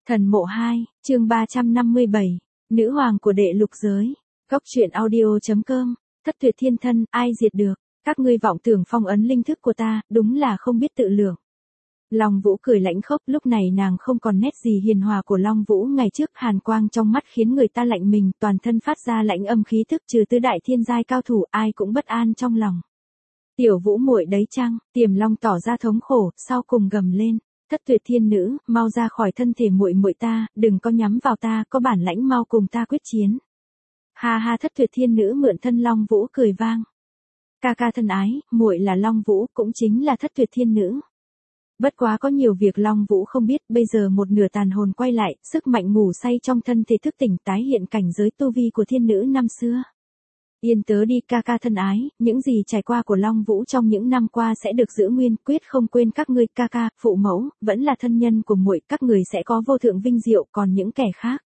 Thần mộ 2, chương 357, nữ hoàng của đệ lục giới. Góc truyện audio.com, thất tuyệt thiên thân, ai diệt được, các ngươi vọng tưởng phong ấn linh thức của ta, đúng là không biết tự lượng. Long Vũ cười lãnh khốc, lúc này nàng không còn nét gì hiền hòa của Long Vũ ngày trước, hàn quang trong mắt khiến người ta lạnh mình, toàn thân phát ra lãnh âm khí tức, trừ tứ đại thiên giai cao thủ, ai cũng bất an trong lòng. Tiểu Vũ muội đấy chăng? Tiềm Long tỏ ra thống khổ, sau cùng gầm lên. Thất tuyệt thiên nữ, mau ra khỏi thân thể muội muội ta, đừng có nhắm vào ta, có bản lãnh mau cùng ta quyết chiến. Ha ha, thất tuyệt thiên nữ mượn thân Long Vũ cười vang. Ca ca thân ái, muội là Long Vũ, cũng chính là thất tuyệt thiên nữ. Bất quá có nhiều việc Long Vũ không biết, bây giờ một nửa tàn hồn quay lại, sức mạnh ngủ say trong thân thể thức tỉnh, tái hiện cảnh giới tu vi của thiên nữ năm xưa. Yên tớ đi ca ca thân ái, những gì trải qua của Long Vũ trong những năm qua sẽ được giữ nguyên, quyết không quên các ngươi ca ca, phụ mẫu, vẫn là thân nhân của muội, các người sẽ có vô thượng vinh diệu, còn những kẻ khác.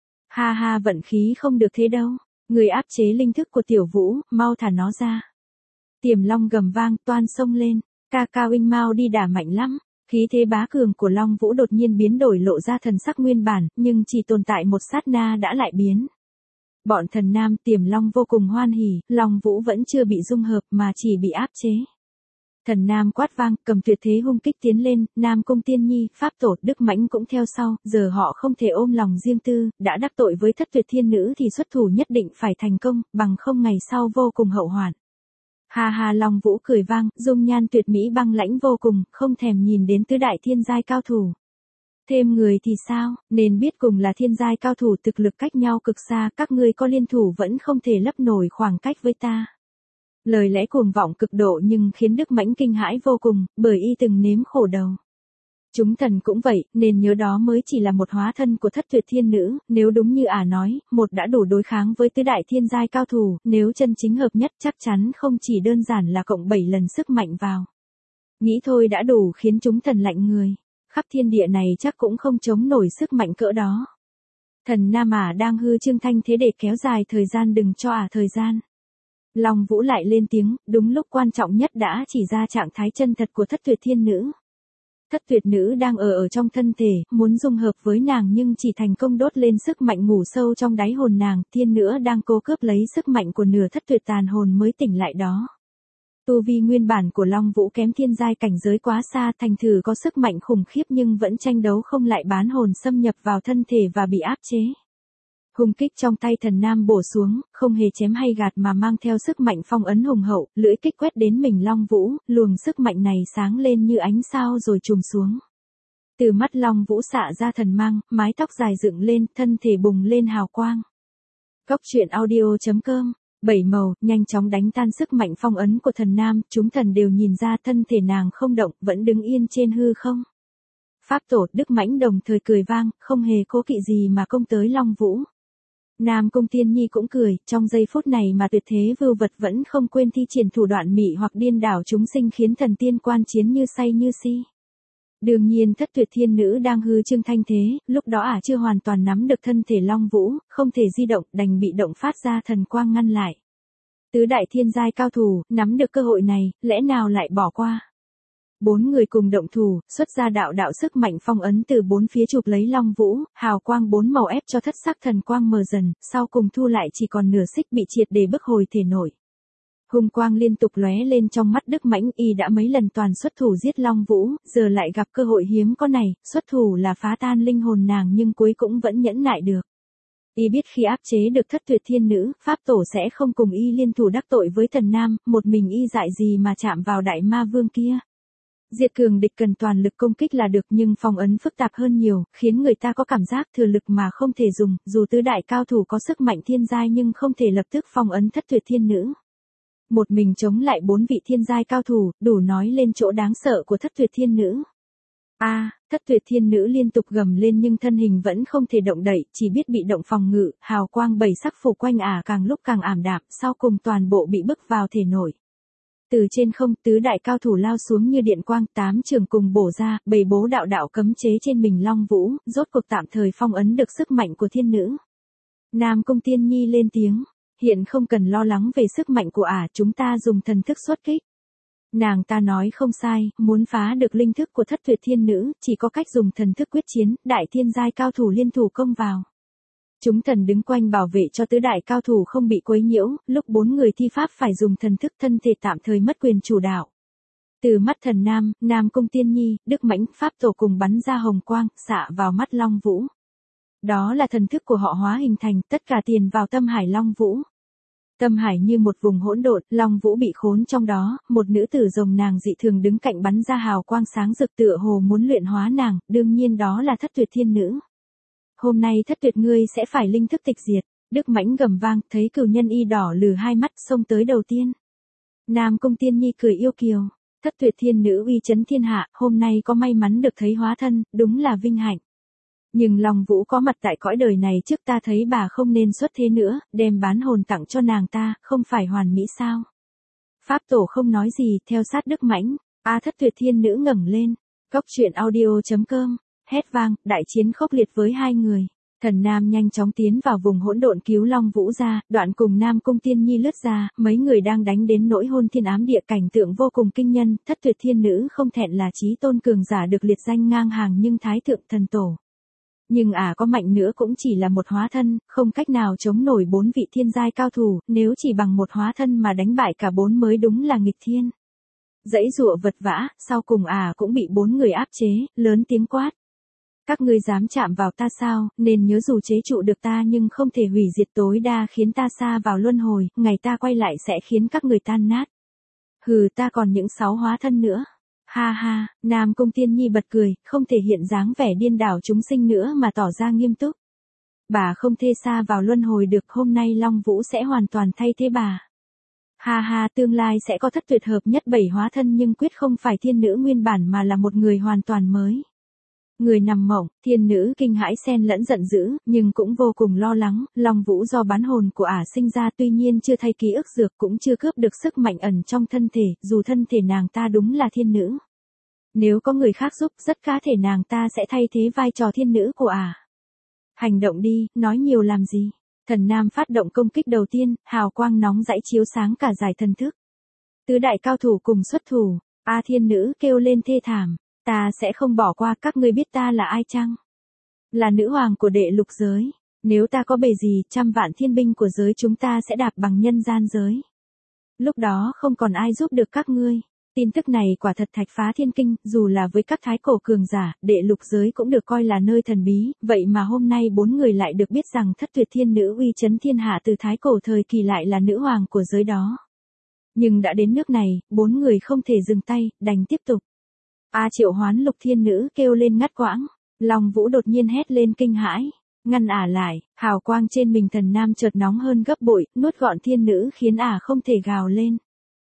Ha ha, vận khí không được thế đâu, người áp chế linh thức của Tiểu Vũ, mau thả nó ra. Tiềm Long gầm vang, toan xông lên, ca ca huynh mau đi, đả mạnh lắm. Khí thế bá cường của Long Vũ đột nhiên biến đổi, lộ ra thần sắc nguyên bản, nhưng chỉ tồn tại một sát na đã lại biến. Bọn thần nam Tiềm Long vô cùng hoan hỉ, Long Vũ vẫn chưa bị dung hợp mà chỉ bị áp chế. Thần nam quát vang, cầm tuyệt thế hung kích tiến lên, Nam Cung Tiên Nhi, Pháp Tổ, Đức Mãnh cũng theo sau, giờ họ không thể ôm lòng riêng tư, đã đắc tội với thất tuyệt thiên nữ thì xuất thủ nhất định phải thành công, bằng không ngày sau vô cùng hậu hoạn. Ha ha, Long Vũ cười vang, dung nhan tuyệt mỹ băng lãnh vô cùng, không thèm nhìn đến tứ đại thiên giai cao thủ. Thêm người thì sao, nên biết cùng là thiên giai cao thủ, thực lực cách nhau cực xa, các ngươi có liên thủ vẫn không thể lấp nổi khoảng cách với ta. Lời lẽ cuồng vọng cực độ nhưng khiến Đức Mãnh kinh hãi vô cùng, bởi y từng nếm khổ đầu. Chúng thần cũng vậy, nên nhớ đó mới chỉ là một hóa thân của thất tuyệt thiên nữ, nếu đúng như ả nói, một đã đủ đối kháng với tứ đại thiên giai cao thủ, nếu chân chính hợp nhất chắc chắn không chỉ đơn giản là cộng 7 lần sức mạnh vào. Nghĩ thôi đã đủ khiến chúng thần lạnh người. Khắp thiên địa này chắc cũng không chống nổi sức mạnh cỡ đó. Thần nam ả đang hư trương thanh thế để kéo dài thời gian, đừng cho ả thời gian. Long Vũ lại lên tiếng, đúng lúc quan trọng nhất đã chỉ ra trạng thái chân thật của thất tuyệt thiên nữ. Thất tuyệt nữ đang ở trong thân thể, muốn dung hợp với nàng nhưng chỉ thành công đốt lên sức mạnh ngủ sâu trong đáy hồn nàng, thiên nữ đang cố cướp lấy sức mạnh của nửa thất tuyệt tàn hồn mới tỉnh lại đó. Tu vi nguyên bản của Long Vũ kém thiên giai cảnh giới quá xa, thành thử có sức mạnh khủng khiếp nhưng vẫn tranh đấu không lại, bán hồn xâm nhập vào thân thể và bị áp chế. Hung kích trong tay thần nam bổ xuống, không hề chém hay gạt mà mang theo sức mạnh phong ấn hùng hậu, lưỡi kích quét đến mình Long Vũ, luồng sức mạnh này sáng lên như ánh sao rồi trùm xuống. Từ mắt Long Vũ xạ ra thần mang, mái tóc dài dựng lên, thân thể bùng lên hào quang. Góc truyện audio.com, 7 màu, nhanh chóng đánh tan sức mạnh phong ấn của thần nam, chúng thần đều nhìn ra thân thể nàng không động, vẫn đứng yên trên hư không. Pháp Tổ, Đức Mãnh đồng thời cười vang, không hề cố kỵ gì mà công tới Long Vũ. Nam Cung Tiên Nhi cũng cười, trong giây phút này mà tuyệt thế vưu vật vẫn không quên thi triển thủ đoạn mị hoặc điên đảo chúng sinh, khiến thần tiên quan chiến như say như si. Đương nhiên thất tuyệt thiên nữ đang hư trương thanh thế, lúc đó ả chưa hoàn toàn nắm được thân thể Long Vũ, không thể di động, đành bị động phát ra thần quang ngăn lại. Tứ đại thiên giai cao thủ, nắm được cơ hội này, lẽ nào lại bỏ qua. 4 người cùng động thủ, xuất ra đạo đạo sức mạnh phong ấn từ 4 phía chụp lấy Long Vũ, hào quang 4 màu ép cho thất sắc thần quang mờ dần, sau cùng thu lại chỉ còn nửa xích, bị triệt để bức hồi thể nổi. Hung quang liên tục lóe lên trong mắt Đức Mãnh, y đã mấy lần toàn xuất thủ giết Long Vũ, giờ lại gặp cơ hội hiếm có này, xuất thủ là phá tan linh hồn nàng nhưng cuối cũng vẫn nhẫn nại được. Y biết khi áp chế được thất tuyệt thiên nữ, Pháp Tổ sẽ không cùng y liên thủ đắc tội với thần nam, một mình y dại gì mà chạm vào đại ma vương kia. Diệt cường địch cần toàn lực công kích là được, nhưng phong ấn phức tạp hơn nhiều, khiến người ta có cảm giác thừa lực mà không thể dùng, dù tứ đại cao thủ có sức mạnh thiên giai nhưng không thể lập tức phong ấn thất tuyệt thiên nữ. Một mình chống lại 4 vị thiên giai cao thủ, đủ nói lên chỗ đáng sợ của thất tuyệt thiên nữ. Thất tuyệt thiên nữ liên tục gầm lên nhưng thân hình vẫn không thể động đậy, chỉ biết bị động phòng ngự, hào quang 7 sắc phủ quanh ả càng lúc càng ảm đạm, sau cùng toàn bộ bị bức vào thể nổi. Từ trên không, tứ đại cao thủ lao xuống như điện quang, 8 trường cùng bổ ra, bày bố đạo đạo cấm chế trên mình Long Vũ, rốt cuộc tạm thời phong ấn được sức mạnh của thiên nữ. Nam Cung Tiên Nhi lên tiếng, hiện không cần lo lắng về sức mạnh của ả, chúng ta dùng thần thức xuất kích. Nàng ta nói không sai, muốn phá được linh thức của thất tuyệt thiên nữ, chỉ có cách dùng thần thức quyết chiến, đại thiên giai cao thủ liên thủ công vào. Chúng thần đứng quanh bảo vệ cho tứ đại cao thủ không bị quấy nhiễu, lúc 4 người thi pháp phải dùng thần thức thân thể tạm thời mất quyền chủ đạo. Từ mắt thần Nam, Nam Cung Tiên Nhi, Đức Mãnh, Pháp Tổ cùng bắn ra hồng quang, xạ vào mắt Long Vũ. Đó là thần thức của họ hóa hình thành, tất cả tiền vào tâm hải Long Vũ. Tâm hải như một vùng hỗn độn, Long Vũ bị khốn trong đó, một nữ tử rồng nàng dị thường đứng cạnh bắn ra hào quang sáng rực tựa hồ muốn luyện hóa nàng, đương nhiên đó là thất tuyệt thiên nữ. Hôm nay thất tuyệt ngươi sẽ phải linh thức tịch diệt, Đức Mãnh gầm vang, thấy cửu nhân y đỏ lừ hai mắt xông tới đầu tiên. Nam Cung Tiên Nhi cười yêu kiều, thất tuyệt thiên nữ uy chấn thiên hạ, hôm nay có may mắn được thấy hóa thân, đúng là vinh hạnh. Nhưng Long Vũ có mặt tại cõi đời này trước ta thấy bà không nên xuất thế nữa, đem bán hồn tặng cho nàng ta, không phải hoàn mỹ sao? Pháp Tổ không nói gì, theo sát Đức Mãnh, thất tuyệt thiên nữ ngẩng lên, góc truyện audio.com, hét vang, đại chiến khốc liệt với hai người. Thần Nam nhanh chóng tiến vào vùng hỗn độn cứu Long Vũ ra, đoạn cùng Nam Cung Tiên Nhi lướt ra, mấy người đang đánh đến nỗi hôn thiên ám địa, cảnh tượng vô cùng kinh nhân, thất tuyệt thiên nữ không thẹn là chí tôn cường giả được liệt danh ngang hàng nhưng thái thượng thần tổ. Nhưng có mạnh nữa cũng chỉ là một hóa thân, không cách nào chống nổi 4 vị thiên giai cao thủ, nếu chỉ bằng một hóa thân mà đánh bại cả 4 mới đúng là nghịch thiên. Dãy dụa vật vã, sau cùng cũng bị 4 người áp chế, lớn tiếng quát. Các ngươi dám chạm vào ta sao, nên nhớ dù chế trụ được ta nhưng không thể hủy diệt tối đa khiến ta xa vào luân hồi, ngày ta quay lại sẽ khiến các người tan nát. Hừ, ta còn những 6 hóa thân nữa. Ha ha, Nam Cung Tiên Nhi bật cười, không thể hiện dáng vẻ điên đảo chúng sinh nữa mà tỏ ra nghiêm túc. Bà không thể xa vào luân hồi được, hôm nay Long Vũ sẽ hoàn toàn thay thế bà. Ha ha, tương lai sẽ có thất tuyệt hợp nhất 7 hóa thân nhưng quyết không phải thiên nữ nguyên bản mà là một người hoàn toàn mới. Người nằm mộng, thiên nữ kinh hãi xen lẫn giận dữ, nhưng cũng vô cùng lo lắng, Long Vũ do bán hồn của sinh ra tuy nhiên chưa thay ký ức dược cũng chưa cướp được sức mạnh ẩn trong thân thể, dù thân thể nàng ta đúng là thiên nữ. Nếu có người khác giúp, rất có thể nàng ta sẽ thay thế vai trò thiên nữ của Hành động đi, nói nhiều làm gì. Thần Nam phát động công kích đầu tiên, hào quang nóng rãy chiếu sáng cả dải thần thức. Tứ đại cao thủ cùng xuất thủ, thiên nữ kêu lên thê thảm. Ta sẽ không bỏ qua, các ngươi biết ta là ai chăng? Là nữ hoàng của đệ lục giới. Nếu ta có bề gì, 100 vạn thiên binh của giới chúng ta sẽ đạp bằng nhân gian giới. Lúc đó không còn ai giúp được các ngươi. Tin tức này quả thật thạch phá thiên kinh, dù là với các thái cổ cường giả, đệ lục giới cũng được coi là nơi thần bí, vậy mà hôm nay 4 người lại được biết rằng thất tuyệt thiên nữ uy chấn thiên hạ từ thái cổ thời kỳ lại là nữ hoàng của giới đó. Nhưng đã đến nước này, 4 người không thể dừng tay, đành tiếp tục. Triệu Hoán Lục thiên nữ kêu lên ngắt quãng, Long Vũ đột nhiên hét lên kinh hãi, ngăn lại, hào quang trên mình thần Nam chợt nóng hơn gấp bội, nuốt gọn thiên nữ khiến không thể gào lên.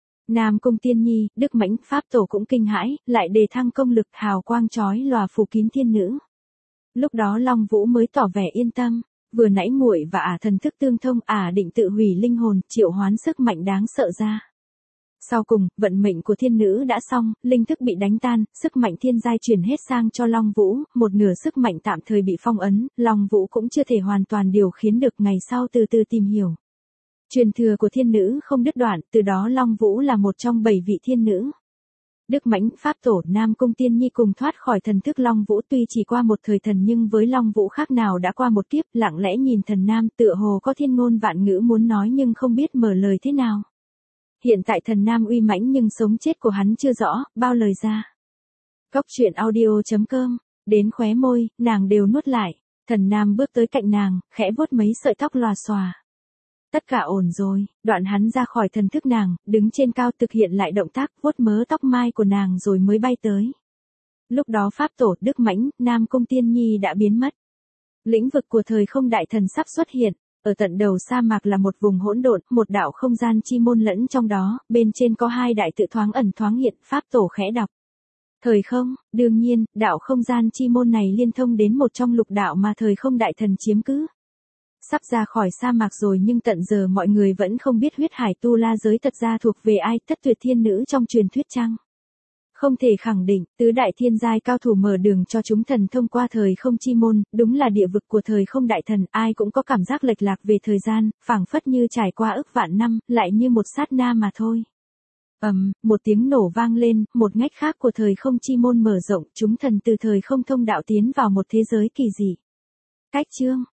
Nam Cung Tiên Nhi, Đức Mãnh, Pháp Tổ cũng kinh hãi, lại đề thăng công lực, hào quang chói lòa phủ kín thiên nữ. Lúc đó Long Vũ mới tỏ vẻ yên tâm, vừa nãy muội và thần thức tương thông, định tự hủy linh hồn, triệu hoán sức mạnh đáng sợ ra. Sau cùng, vận mệnh của thiên nữ đã xong, linh thức bị đánh tan, sức mạnh thiên giai chuyển hết sang cho Long Vũ, một nửa sức mạnh tạm thời bị phong ấn, Long Vũ cũng chưa thể hoàn toàn điều khiển được, ngày sau từ từ tìm hiểu. Truyền thừa của thiên nữ không đứt đoạn, từ đó Long Vũ là một trong 7 vị thiên nữ. Đức Mãnh, Pháp Tổ, Nam Cung Tiên Nhi cùng thoát khỏi thần thức Long Vũ, tuy chỉ qua một thời thần nhưng với Long Vũ khác nào đã qua một kiếp, lặng lẽ nhìn thần Nam tựa hồ có thiên ngôn vạn ngữ muốn nói nhưng không biết mở lời thế nào. Hiện tại thần Nam uy mãnh nhưng sống chết của hắn chưa rõ, bao lời ra. Góc truyện audio.com, đến khóe môi, nàng đều nuốt lại, thần Nam bước tới cạnh nàng, khẽ vuốt mấy sợi tóc lòa xòa. Tất cả ổn rồi, đoạn hắn ra khỏi thần thức nàng, đứng trên cao thực hiện lại động tác vuốt mớ tóc mai của nàng rồi mới bay tới. Lúc đó Pháp Tổ, Đức Mãnh, Nam Cung Tiên Nhi đã biến mất. Lĩnh vực của thời không đại thần sắp xuất hiện. Ở tận đầu sa mạc là một vùng hỗn độn, một đạo không gian chi môn lẫn trong đó, bên trên có 2 đại tự thoáng ẩn thoáng hiện, Pháp Tổ khẽ đọc. Thời không, đương nhiên, đạo không gian chi môn này liên thông đến một trong lục đạo mà thời không đại thần chiếm cứ. Sắp ra khỏi sa mạc rồi nhưng tận giờ mọi người vẫn không biết huyết hải tu la giới thật ra thuộc về ai, thất tuyệt thiên nữ trong truyền thuyết chăng? Không thể khẳng định, tứ đại thiên giai cao thủ mở đường cho chúng thần thông qua thời không chi môn, đúng là địa vực của thời không đại thần, ai cũng có cảm giác lệch lạc về thời gian, phảng phất như trải qua ức vạn năm, lại như một sát na mà thôi. Một tiếng nổ vang lên, một ngách khác của thời không chi môn mở rộng, chúng thần từ thời không thông đạo tiến vào một thế giới kỳ dị. Cách chương